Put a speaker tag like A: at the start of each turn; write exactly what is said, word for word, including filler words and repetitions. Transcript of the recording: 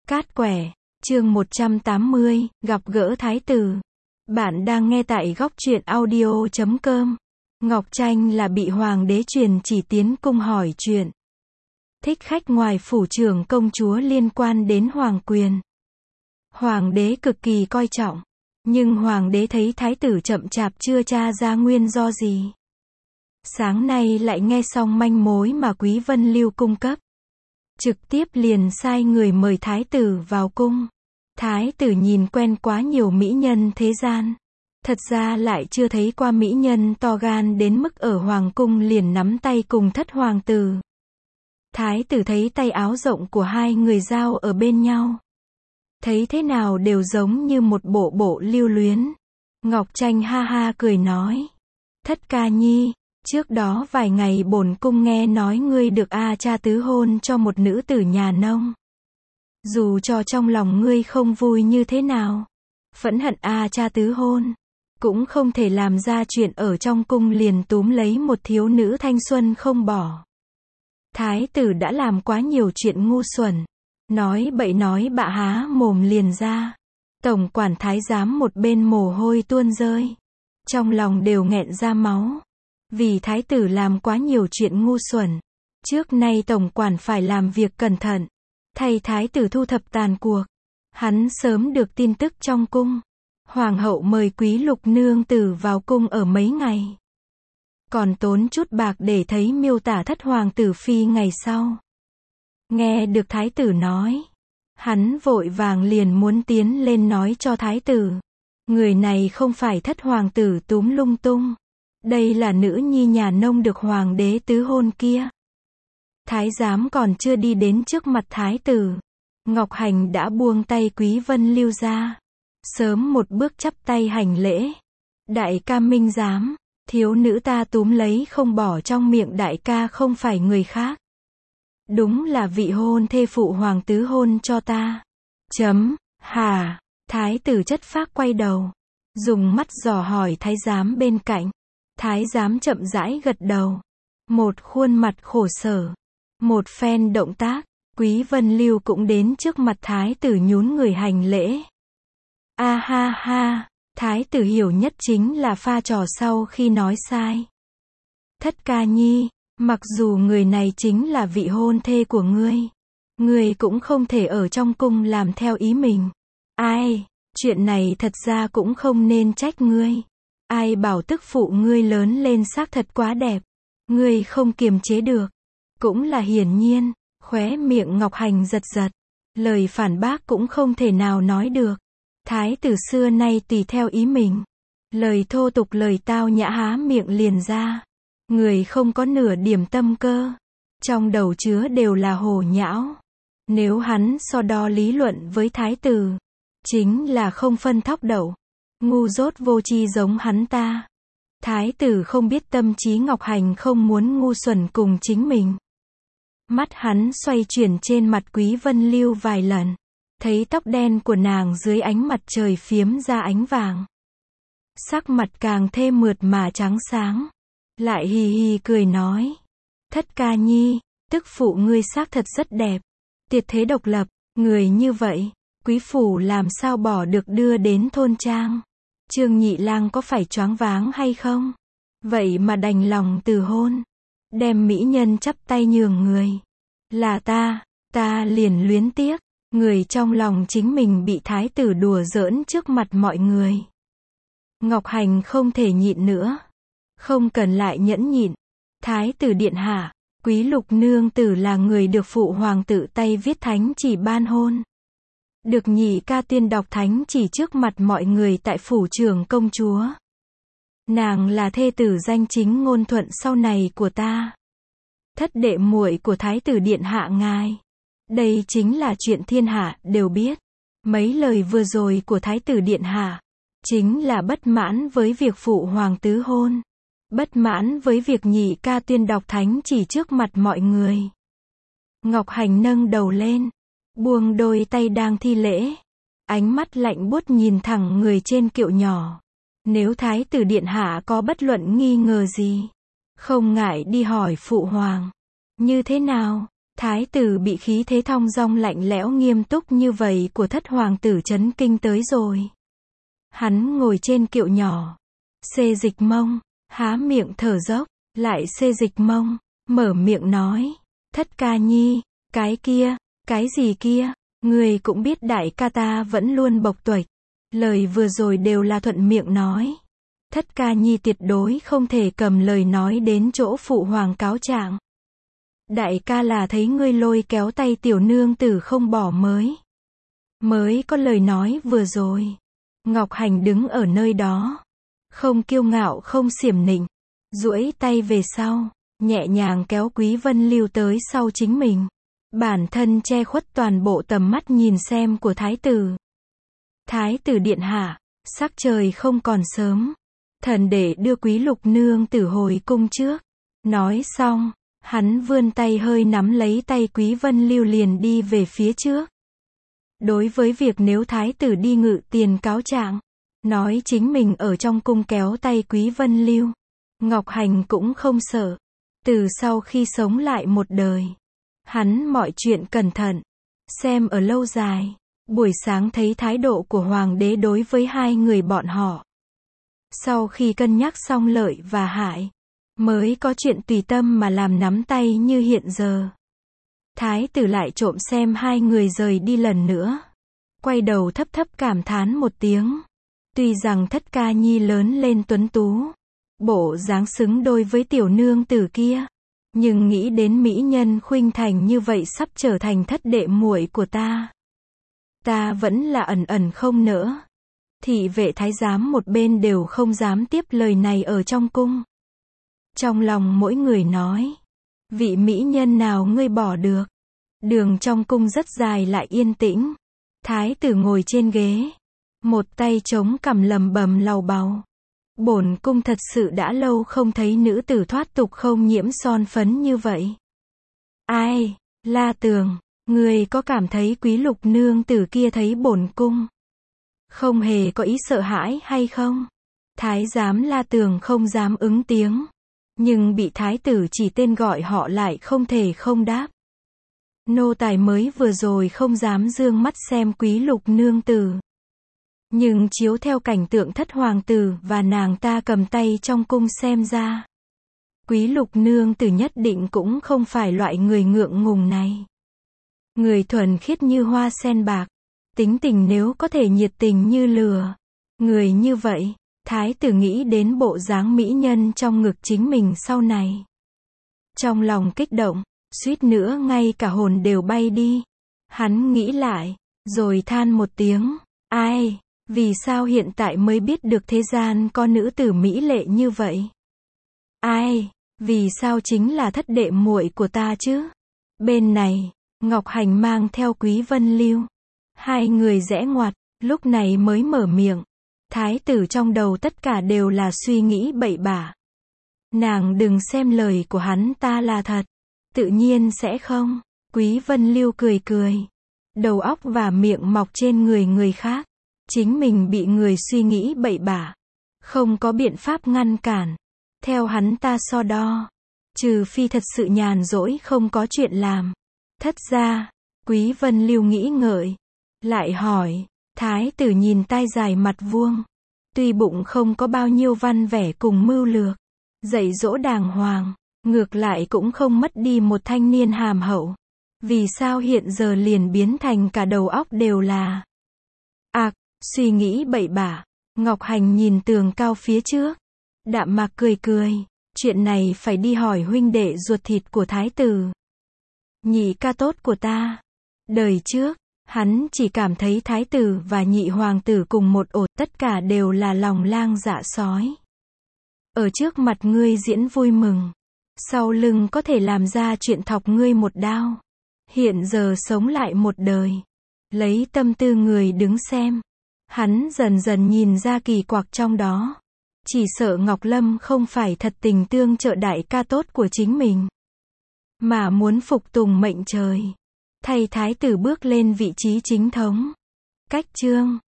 A: Cát quẻ, chương một trăm tám mươi, gặp gỡ thái tử. Bạn đang nghe tại góc truyện audio chấm com. Ngọc Tranh là bị hoàng đế truyền chỉ tiến cung hỏi chuyện. Thích khách ngoài phủ trưởng công chúa liên quan đến hoàng quyền. Hoàng đế cực kỳ coi trọng. Nhưng hoàng đế thấy thái tử chậm chạp chưa tra ra nguyên do gì. Sáng nay lại nghe xong manh mối mà Quý Vân Lưu cung cấp. Trực tiếp liền sai người mời thái tử vào cung. Thái tử nhìn quen quá nhiều mỹ nhân thế gian. Thật ra lại chưa thấy qua mỹ nhân to gan đến mức ở hoàng cung liền nắm tay cùng thất hoàng tử. Thái tử thấy tay áo rộng của hai người giao ở bên nhau. Thấy thế nào đều giống như một bộ bộ lưu luyến. Ngọc Tranh ha ha cười nói. Thất ca nhi, trước đó vài ngày bổn cung nghe nói ngươi được A cha tứ hôn cho một nữ tử nhà nông. Dù cho trong lòng ngươi không vui như thế nào, phẫn hận A cha tứ hôn, cũng không thể làm ra chuyện ở trong cung liền túm lấy một thiếu nữ thanh xuân không bỏ. Thái tử đã làm quá nhiều chuyện ngu xuẩn, nói bậy nói bạ há mồm liền ra. Tổng quản thái giám một bên mồ hôi tuôn rơi, trong lòng đều nghẹn ra máu. Vì thái tử làm quá nhiều chuyện ngu xuẩn, trước nay tổng quản phải làm việc cẩn thận, thay thái tử thu thập tàn cuộc. Hắn sớm được tin tức trong cung, hoàng hậu mời quý lục nương tử vào cung ở mấy ngày, còn tốn chút bạc để thấy miêu tả thất hoàng tử phi ngày sau. Nghe được thái tử nói, hắn vội vàng liền muốn tiến lên nói cho thái tử, người này không phải thất hoàng tử túm lung tung. Đây là nữ nhi nhà nông được hoàng đế tứ hôn kia. Thái giám còn chưa đi đến trước mặt thái tử, Ngọc Hành đã buông tay Quý Vân Lưu ra, sớm một bước chắp tay hành lễ. Đại ca minh giám, thiếu nữ ta túm lấy không bỏ trong miệng đại ca không phải người khác. Đúng là vị hôn thê phụ hoàng tứ hôn cho ta. Chấm, hà, thái tử chất phác quay đầu, dùng mắt dò hỏi thái giám bên cạnh. Thái giám chậm rãi gật đầu. Một khuôn mặt khổ sở. Một phen động tác, Quý Vân Lưu cũng đến trước mặt thái tử nhún người hành lễ. A ha ha, thái tử hiểu nhất chính là pha trò sau khi nói sai. Thất ca nhi, mặc dù người này chính là vị hôn thê của ngươi, ngươi cũng không thể ở trong cung làm theo ý mình. Ai, chuyện này thật ra cũng không nên trách ngươi. Ai bảo tức phụ ngươi lớn lên xác thật quá đẹp, ngươi không kiềm chế được. Cũng là hiển nhiên, khóe miệng Ngọc Hành giật giật, lời phản bác cũng không thể nào nói được. Thái tử xưa nay tùy theo ý mình, lời thô tục lời tao nhã há miệng liền ra. Người không có nửa điểm tâm cơ, trong đầu chứa đều là hồ nhão. Nếu hắn so đo lý luận với thái tử, chính là không phân thóc đậu. Ngu dốt vô tri giống hắn ta. Thái tử không biết tâm trí Ngọc Hành không muốn ngu xuẩn cùng chính mình. Mắt hắn xoay chuyển trên mặt Quý Vân Lưu vài lần, thấy tóc đen của nàng dưới ánh mặt trời phiếm ra ánh vàng. Sắc mặt càng thêm mượt mà trắng sáng. Lại hì hì cười nói. Thất ca nhi, tức phụ ngươi xác thật rất đẹp. Tiệt thế độc lập, người như vậy, quý phủ làm sao bỏ được đưa đến thôn trang. Trương Nhị Lang có phải choáng váng hay không? Vậy mà đành lòng từ hôn, đem mỹ nhân chắp tay nhường người. Là ta, ta liền luyến tiếc, người trong lòng chính mình bị thái tử đùa giỡn trước mặt mọi người. Ngọc Hành không thể nhịn nữa. Không cần lại nhẫn nhịn. Thái tử điện hạ, quý lục nương tử là người được phụ hoàng tự tay viết thánh chỉ ban hôn. Được nhị ca tiên đọc thánh chỉ trước mặt mọi người tại phủ trưởng công chúa. Nàng là thê tử danh chính ngôn thuận sau này của ta. Thất đệ muội của thái tử điện hạ ngài. Đây chính là chuyện thiên hạ đều biết. Mấy lời vừa rồi của thái tử điện hạ, chính là bất mãn với việc phụ hoàng tứ hôn. Bất mãn với việc nhị ca tuyên đọc thánh chỉ trước mặt mọi người. Ngọc Hành nâng đầu lên, buông đôi tay đang thi lễ, ánh mắt lạnh buốt nhìn thẳng người trên kiệu nhỏ. Nếu thái tử điện hạ có bất luận nghi ngờ gì, không ngại đi hỏi phụ hoàng. Như thế nào? Thái tử bị khí thế thong dong lạnh lẽo nghiêm túc như vậy của thất hoàng tử chấn kinh tới rồi. Hắn ngồi trên kiệu nhỏ, xê dịch mông, há miệng thở dốc, lại xê dịch mông, mở miệng nói, thất ca nhi, cái kia, cái gì kia, người cũng biết đại ca ta vẫn luôn bộc tuệch, lời vừa rồi đều là thuận miệng nói. Thất ca nhi tuyệt đối không thể cầm lời nói đến chỗ phụ hoàng cáo trạng. Đại ca là thấy ngươi lôi kéo tay tiểu nương tử không bỏ mới. Mới có lời nói vừa rồi. Ngọc Hành đứng ở nơi đó. Không kiêu ngạo không xiểm nịnh. Duỗi tay về sau. Nhẹ nhàng kéo Quý Vân Lưu tới sau chính mình. Bản thân che khuất toàn bộ tầm mắt nhìn xem của thái tử. Thái tử điện hạ. Sắc trời không còn sớm. Thần để đưa Quý Lục nương tử hồi cung trước. Nói xong. Hắn vươn tay hơi nắm lấy tay Quý Vân Lưu liền đi về phía trước. Đối với việc nếu thái tử đi ngự tiền cáo trạng, nói chính mình ở trong cung kéo tay Quý Vân Lưu, Ngọc Hành cũng không sợ. Từ sau khi sống lại một đời, hắn mọi chuyện cẩn thận, xem ở lâu dài. Buổi sáng thấy thái độ của hoàng đế đối với hai người bọn họ. Sau khi cân nhắc xong lợi và hại, mới có chuyện tùy tâm mà làm nắm tay như hiện giờ. Thái tử lại trộm xem hai người rời đi lần nữa. Quay đầu thấp thấp cảm thán một tiếng. Tuy rằng thất ca nhi lớn lên tuấn tú, bộ dáng xứng đôi với tiểu nương tử kia. Nhưng nghĩ đến mỹ nhân khuynh thành như vậy sắp trở thành thất đệ muội của ta. Ta vẫn là ẩn ẩn không nỡ. Thị vệ thái giám một bên đều không dám tiếp lời này ở trong cung. Trong lòng mỗi người nói, vị mỹ nhân nào ngươi bỏ được. Đường trong cung rất dài lại yên tĩnh. Thái tử ngồi trên ghế, một tay chống cằm lầm bầm lầu bầu. Bổn cung thật sự đã lâu không thấy nữ tử thoát tục không nhiễm son phấn như vậy. Ai, La Tường, ngươi có cảm thấy Quý Lục nương tử kia thấy bổn cung không hề có ý sợ hãi hay không? Thái giám La Tường không dám ứng tiếng. Nhưng bị thái tử chỉ tên gọi họ lại không thể không đáp. Nô tài mới vừa rồi không dám dương mắt xem Quý Lục nương tử. Nhưng chiếu theo cảnh tượng thất hoàng tử và nàng ta cầm tay trong cung xem ra. Quý Lục nương tử nhất định cũng không phải loại người ngượng ngùng này. Người thuần khiết như hoa sen bạc. Tính tình nếu có thể nhiệt tình như lửa. Người như vậy. Thái tử nghĩ đến bộ dáng mỹ nhân trong ngực chính mình sau này. Trong lòng kích động, suýt nữa ngay cả hồn đều bay đi. Hắn nghĩ lại, rồi than một tiếng, ai, vì sao hiện tại mới biết được thế gian có nữ tử mỹ lệ như vậy? Ai, vì sao chính là thất đệ muội của ta chứ? Bên này, Ngọc Hành mang theo Quý Vân Lưu. Hai người rẽ ngoặt, lúc này mới mở miệng. Thái tử trong đầu tất cả đều là suy nghĩ bậy bạ. Nàng đừng xem lời của hắn ta là thật. Tự nhiên sẽ không. Quý Vân Lưu cười cười. Đầu óc và miệng mọc trên người người khác. Chính mình bị người suy nghĩ bậy bạ. Không có biện pháp ngăn cản. Theo hắn ta so đo. Trừ phi thật sự nhàn rỗi không có chuyện làm. Thất ra, Quý Vân Lưu nghĩ ngợi. Lại hỏi. Thái tử nhìn tai dài mặt vuông. Tuy bụng không có bao nhiêu văn vẻ cùng mưu lược. Dạy dỗ đàng hoàng. Ngược lại cũng không mất đi một thanh niên hàm hậu. Vì sao hiện giờ liền biến thành cả đầu óc đều là ạc, suy nghĩ bậy bạ. Ngọc Hành nhìn tường cao phía trước. Đạm mạc cười cười. Chuyện này phải đi hỏi huynh đệ ruột thịt của thái tử. Nhị ca tốt của ta. Đời trước. Hắn chỉ cảm thấy thái tử và nhị hoàng tử cùng một ổ, tất cả đều là lòng lang dạ sói. Ở trước mặt ngươi diễn vui mừng, sau lưng có thể làm ra chuyện thọc ngươi một đao. Hiện giờ sống lại một đời, lấy tâm tư người đứng xem. Hắn dần dần nhìn ra kỳ quặc trong đó. Chỉ sợ Ngọc Lâm không phải thật tình tương trợ đại ca tốt của chính mình, mà muốn phục tùng mệnh trời. Thay thái tử bước lên vị trí chính thống. Cách chương